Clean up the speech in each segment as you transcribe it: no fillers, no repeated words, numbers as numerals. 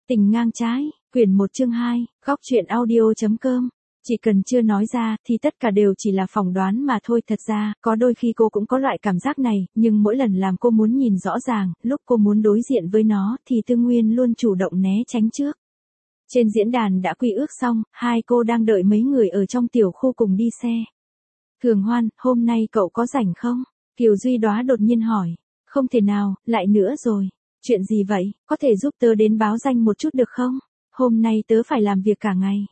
Tình ngang trái, quyển 1 chương 2, góc truyện audio.com. Chỉ cần chưa nói ra thì tất cả đều chỉ là phỏng đoán mà thôi. Thật ra, có đôi khi cô cũng có loại cảm giác này, nhưng mỗi lần làm cô muốn nhìn rõ ràng, lúc cô muốn đối diện với nó thì Tư Nguyên luôn chủ động né tránh trước. Trên diễn đàn đã quy ước xong, hai cô đang đợi mấy người ở trong tiểu khu cùng đi xe. Thường Hoan, hôm nay cậu có rảnh không? Kiều Duy Đóa đột nhiên hỏi. Không thể nào, lại nữa rồi. Chuyện gì vậy, có thể giúp tớ đến báo danh một chút được không? Hôm nay tớ phải làm việc cả ngày.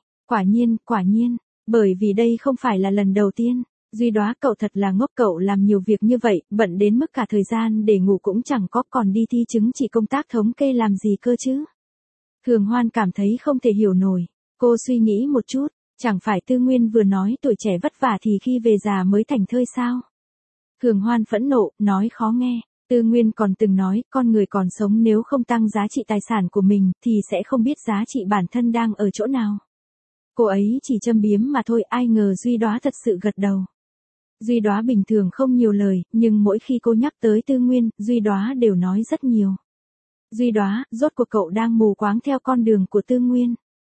Quả nhiên, bởi vì đây không phải là lần đầu tiên. Duy Đóa, cậu thật là ngốc, cậu làm nhiều việc như vậy, bận đến mức cả thời gian để ngủ cũng chẳng có, còn đi thi chứng chỉ công tác thống kê làm gì cơ chứ? Thường Hoan cảm thấy không thể hiểu nổi. Cô suy nghĩ một chút, chẳng phải Tư Nguyên vừa nói tuổi trẻ vất vả thì khi về già mới thành thơi sao? Thường Hoan phẫn nộ, nói khó nghe. Tư Nguyên còn từng nói, con người còn sống nếu không tăng giá trị tài sản của mình, thì sẽ không biết giá trị bản thân đang ở chỗ nào. Cô ấy chỉ châm biếm mà thôi, ai ngờ Duy Đóa thật sự gật đầu. Duy Đóa bình thường không nhiều lời, nhưng mỗi khi cô nhắc tới Tư Nguyên, Duy Đóa đều nói rất nhiều. Duy Đóa, rốt cuộc cậu đang mù quáng theo con đường của Tư Nguyên?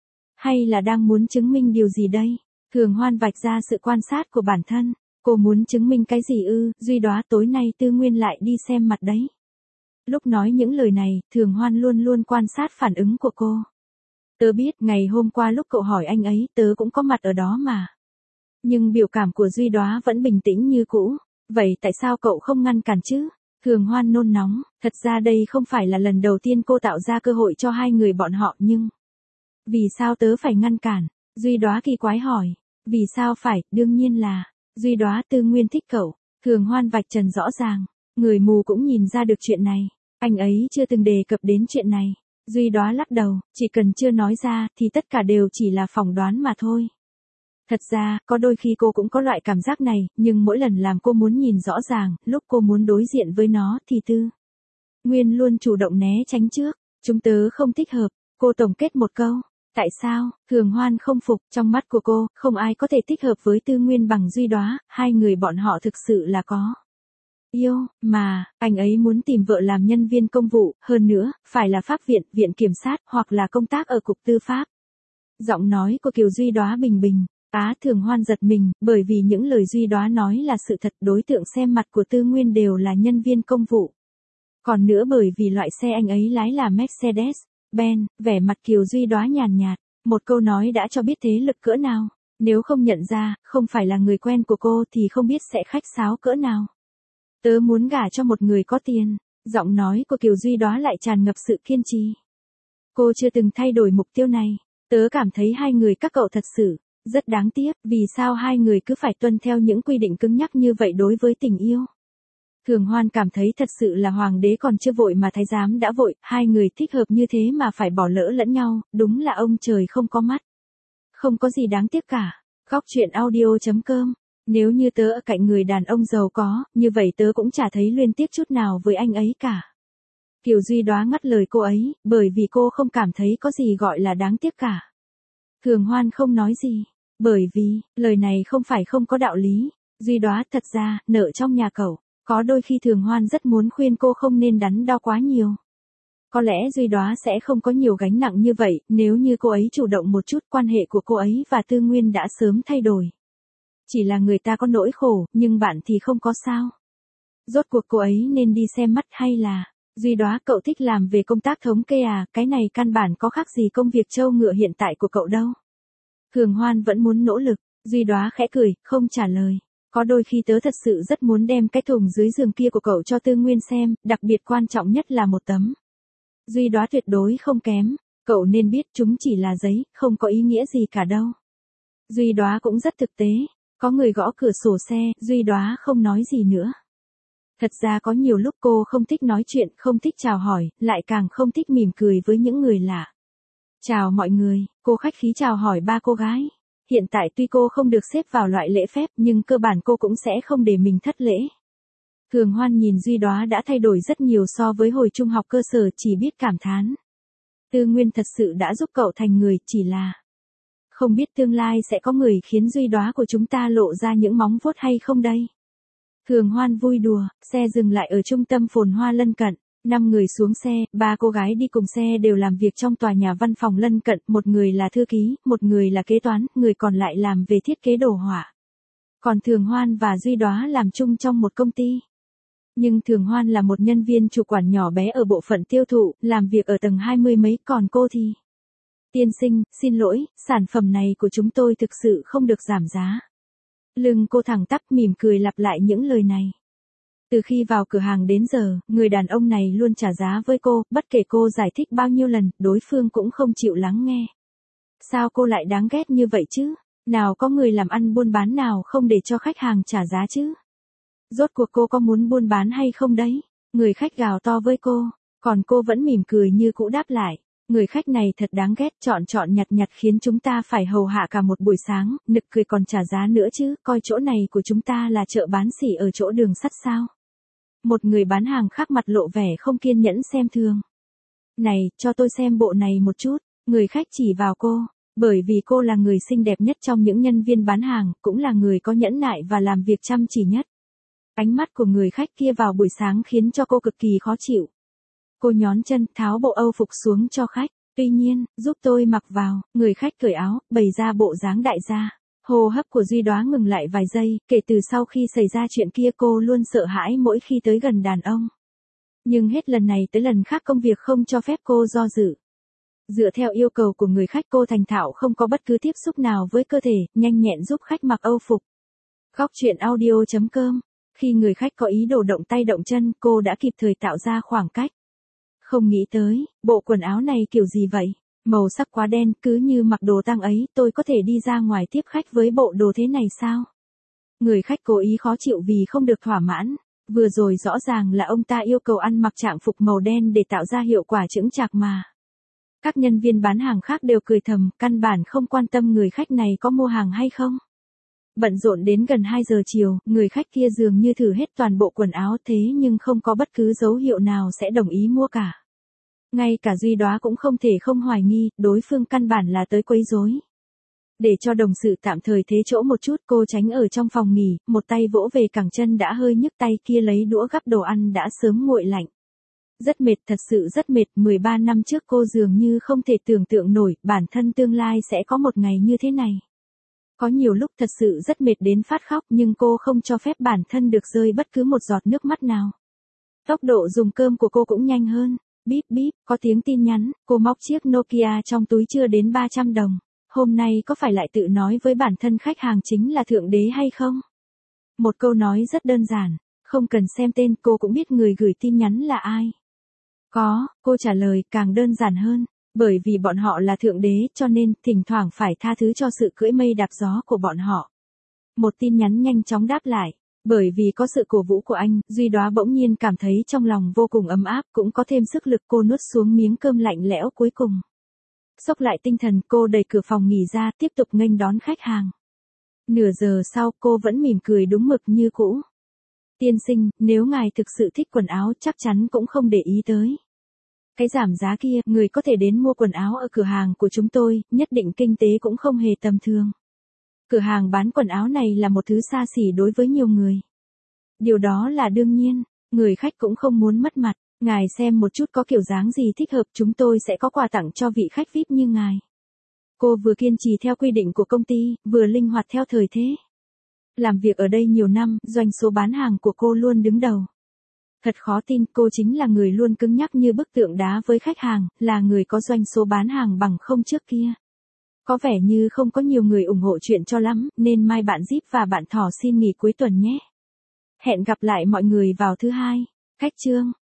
Hay là đang muốn chứng minh điều gì đây? Thường Hoan vạch ra sự quan sát của bản thân. Cô muốn chứng minh cái gì ư? Duy Đóa, tối nay Tư Nguyên lại đi xem mặt đấy. Lúc nói những lời này, Thường Hoan luôn luôn quan sát phản ứng của cô. Tớ biết, ngày hôm qua lúc cậu hỏi anh ấy, tớ cũng có mặt ở đó mà. Nhưng biểu cảm của Duy Đóa vẫn bình tĩnh như cũ. Vậy tại sao cậu không ngăn cản chứ? Thường Hoan nôn nóng, thật ra đây không phải là lần đầu tiên cô tạo ra cơ hội cho hai người bọn họ nhưng... Vì sao tớ phải ngăn cản? Duy Đóa kỳ quái hỏi. Vì sao phải, đương nhiên là... Duy Đóa, Tư Nguyên thích cậu. Thường Hoan vạch trần rõ ràng. Người mù cũng nhìn ra được chuyện này. Anh ấy chưa từng đề cập đến chuyện này. Duy Đóa lắc đầu, chỉ cần chưa nói ra thì tất cả đều chỉ là phỏng đoán mà thôi. Thật ra, có đôi khi cô cũng có loại cảm giác này, nhưng mỗi lần làm cô muốn nhìn rõ ràng, lúc cô muốn đối diện với nó thì Tư Nguyên luôn chủ động né tránh trước. Chúng tớ không thích hợp. Cô tổng kết một câu. Tại sao? Thường Hoan không phục, trong mắt của cô, không ai có thể thích hợp với Tư Nguyên bằng Duy Đóa, hai người bọn họ thực sự là có yêu, mà, anh ấy muốn tìm vợ làm nhân viên công vụ, hơn nữa, phải là pháp viện, viện kiểm sát, hoặc là công tác ở cục tư pháp. Giọng nói của Kiều Duy Đóa bình bình. Thường Hoan giật mình, bởi vì những lời Duy Đóa nói là sự thật, đối tượng xem mặt của Tư Nguyên đều là nhân viên công vụ. Còn nữa bởi vì loại xe anh ấy lái là Mercedes Benz, vẻ mặt Kiều Duy Đóa nhàn nhạt, một câu nói đã cho biết thế lực cỡ nào. Nếu không nhận ra, không phải là người quen của cô thì không biết sẽ khách sáo cỡ nào. Tớ muốn gả cho một người có tiền. Giọng nói của Kiều Duy Đóa lại tràn ngập sự kiên trì. Cô chưa từng thay đổi mục tiêu này. Tớ cảm thấy hai người các cậu thật sự rất đáng tiếc, vì sao hai người cứ phải tuân theo những quy định cứng nhắc như vậy đối với tình yêu. Thường Hoan cảm thấy thật sự là hoàng đế còn chưa vội mà thái giám đã vội, hai người thích hợp như thế mà phải bỏ lỡ lẫn nhau, đúng là ông trời không có mắt. Không có gì đáng tiếc cả. Góc truyện audio.com. Nếu như tớ ở cạnh người đàn ông giàu có, như vậy tớ cũng chả thấy luyến tiếc chút nào với anh ấy cả. Kiều Duy Đóa ngắt lời cô ấy, bởi vì cô không cảm thấy có gì gọi là đáng tiếc cả. Thường Hoan không nói gì, bởi vì, lời này không phải không có đạo lý. Duy Đóa, thật ra, nợ trong nhà cậu. Có đôi khi Thường Hoan rất muốn khuyên cô không nên đắn đo quá nhiều. Có lẽ Duy Đóa sẽ không có nhiều gánh nặng như vậy, nếu như cô ấy chủ động một chút, quan hệ của cô ấy và Tư Nguyên đã sớm thay đổi. Chỉ là người ta có nỗi khổ, nhưng bạn thì không có sao. Rốt cuộc cô ấy nên đi xem mắt hay là... Duy Đóa, cậu thích làm về công tác thống kê à, cái này căn bản có khác gì công việc trâu ngựa hiện tại của cậu đâu. Thường Hoan vẫn muốn nỗ lực. Duy Đóa khẽ cười, không trả lời. Có đôi khi tớ thật sự rất muốn đem cái thùng dưới giường kia của cậu cho Tư Nguyên xem, đặc biệt quan trọng nhất là một tấm. Duy Đóa tuyệt đối không kém. Cậu nên biết chúng chỉ là giấy, không có ý nghĩa gì cả đâu. Duy Đóa cũng rất thực tế. Có người gõ cửa sổ xe, Duy Đóa không nói gì nữa. Thật ra có nhiều lúc cô không thích nói chuyện, không thích chào hỏi, lại càng không thích mỉm cười với những người lạ. Chào mọi người, cô khách khí chào hỏi ba cô gái. Hiện tại tuy cô không được xếp vào loại lễ phép nhưng cơ bản cô cũng sẽ không để mình thất lễ. Thường Hoan nhìn Duy Đóa đã thay đổi rất nhiều so với hồi trung học cơ sở, chỉ biết cảm thán. Tư Nguyên thật sự đã giúp cậu thành người, chỉ là... Không biết tương lai sẽ có người khiến Duy Đóa của chúng ta lộ ra những móng vuốt hay không đây? Thường Hoan vui đùa, xe dừng lại ở trung tâm phồn hoa lân cận. 5 người xuống xe, 3 cô gái đi cùng xe đều làm việc trong tòa nhà văn phòng lân cận, một người là thư ký, một người là kế toán, người còn lại làm về thiết kế đồ họa. Còn Thường Hoan và Duy Đóa làm chung trong một công ty. Nhưng Thường Hoan là một nhân viên chủ quản nhỏ bé ở bộ phận tiêu thụ, làm việc ở tầng 20 mấy, còn cô thì... Tiên sinh, xin lỗi, sản phẩm này của chúng tôi thực sự không được giảm giá. Lưng cô thẳng tắp mỉm cười lặp lại những lời này. Từ khi vào cửa hàng đến giờ, người đàn ông này luôn trả giá với cô, bất kể cô giải thích bao nhiêu lần, đối phương cũng không chịu lắng nghe. Sao cô lại đáng ghét như vậy chứ? Nào có người làm ăn buôn bán nào không để cho khách hàng trả giá chứ? Rốt cuộc cô có muốn buôn bán hay không đấy? Người khách gào to với cô, còn cô vẫn mỉm cười như cũ đáp lại. Người khách này thật đáng ghét, chọn nhặt khiến chúng ta phải hầu hạ cả một buổi sáng, nực cười còn trả giá nữa chứ, coi chỗ này của chúng ta là chợ bán sỉ ở chỗ đường sắt sao? Một người bán hàng khác mặt lộ vẻ không kiên nhẫn xem thường. Này, cho tôi xem bộ này một chút, người khách chỉ vào cô, bởi vì cô là người xinh đẹp nhất trong những nhân viên bán hàng, cũng là người có nhẫn nại và làm việc chăm chỉ nhất. Ánh mắt của người khách kia vào buổi sáng khiến cho cô cực kỳ khó chịu. Cô nhón chân, tháo bộ Âu phục xuống cho khách. Tuy nhiên, giúp tôi mặc vào, người khách cởi áo, bày ra bộ dáng đại gia. Hô hấp của Duy Đóa ngừng lại vài giây, kể từ sau khi xảy ra chuyện kia cô luôn sợ hãi mỗi khi tới gần đàn ông. Nhưng hết lần này tới lần khác công việc không cho phép cô do dự. Dựa theo yêu cầu của người khách cô thành thạo không có bất cứ tiếp xúc nào với cơ thể, nhanh nhẹn giúp khách mặc Âu phục. Góc truyện audio.com. Khi người khách có ý đồ động tay động chân, cô đã kịp thời tạo ra khoảng cách. Không nghĩ tới, bộ quần áo này kiểu gì vậy? Màu sắc quá đen, cứ như mặc đồ tang ấy, tôi có thể đi ra ngoài tiếp khách với bộ đồ thế này sao? Người khách cố ý khó chịu vì không được thỏa mãn. Vừa rồi rõ ràng là ông ta yêu cầu ăn mặc trạng phục màu đen để tạo ra hiệu quả chững chạc mà. Các nhân viên bán hàng khác đều cười thầm, căn bản không quan tâm người khách này có mua hàng hay không. Bận rộn đến gần 2 giờ chiều, người khách kia dường như thử hết toàn bộ quần áo thế nhưng không có bất cứ dấu hiệu nào sẽ đồng ý mua cả. Ngay cả Duy Đóa cũng không thể không hoài nghi, đối phương căn bản là tới quấy rối. Để cho đồng sự tạm thời thế chỗ một chút, cô tránh ở trong phòng nghỉ, một tay vỗ về cẳng chân đã hơi nhức, tay kia lấy đũa gắp đồ ăn đã sớm nguội lạnh. Rất mệt, thật sự rất mệt, 13 năm trước cô dường như không thể tưởng tượng nổi, bản thân tương lai sẽ có một ngày như thế này. Có nhiều lúc thật sự rất mệt đến phát khóc nhưng cô không cho phép bản thân được rơi bất cứ một giọt nước mắt nào. Tốc độ dùng cơm của cô cũng nhanh hơn. Bíp bíp, có tiếng tin nhắn, cô móc chiếc Nokia trong túi chưa đến 300 đồng. Hôm nay có phải lại tự nói với bản thân khách hàng chính là thượng đế hay không? Một câu nói rất đơn giản, không cần xem tên cô cũng biết người gửi tin nhắn là ai. Có, cô trả lời càng đơn giản hơn. Bởi vì bọn họ là thượng đế cho nên thỉnh thoảng phải tha thứ cho sự cưỡi mây đạp gió của bọn họ. Một tin nhắn nhanh chóng đáp lại. Bởi vì có sự cổ vũ của anh, Duy Đóa bỗng nhiên cảm thấy trong lòng vô cùng ấm áp, cũng có thêm sức lực, cô nuốt xuống miếng cơm lạnh lẽo cuối cùng. Xốc lại tinh thần, cô đẩy cửa phòng nghỉ ra, tiếp tục nghênh đón khách hàng. Nửa giờ sau, cô vẫn mỉm cười đúng mực như cũ. Tiên sinh, nếu ngài thực sự thích quần áo chắc chắn cũng không để ý tới cái giảm giá kia, người có thể đến mua quần áo ở cửa hàng của chúng tôi, nhất định kinh tế cũng không hề tầm thường. Cửa hàng bán quần áo này là một thứ xa xỉ đối với nhiều người. Điều đó là đương nhiên, người khách cũng không muốn mất mặt. Ngài xem một chút có kiểu dáng gì thích hợp, chúng tôi sẽ có quà tặng cho vị khách VIP như ngài. Cô vừa kiên trì theo quy định của công ty, vừa linh hoạt theo thời thế. Làm việc ở đây nhiều năm, doanh số bán hàng của cô luôn đứng đầu. Thật khó tin, cô chính là người luôn cứng nhắc như bức tượng đá với khách hàng, là người có doanh số bán hàng bằng không trước kia. Có vẻ như không có nhiều người ủng hộ chuyện cho lắm, nên mai bạn Zip và bạn Thỏ xin nghỉ cuối tuần nhé. Hẹn gặp lại mọi người vào thứ Hai. Khách chương.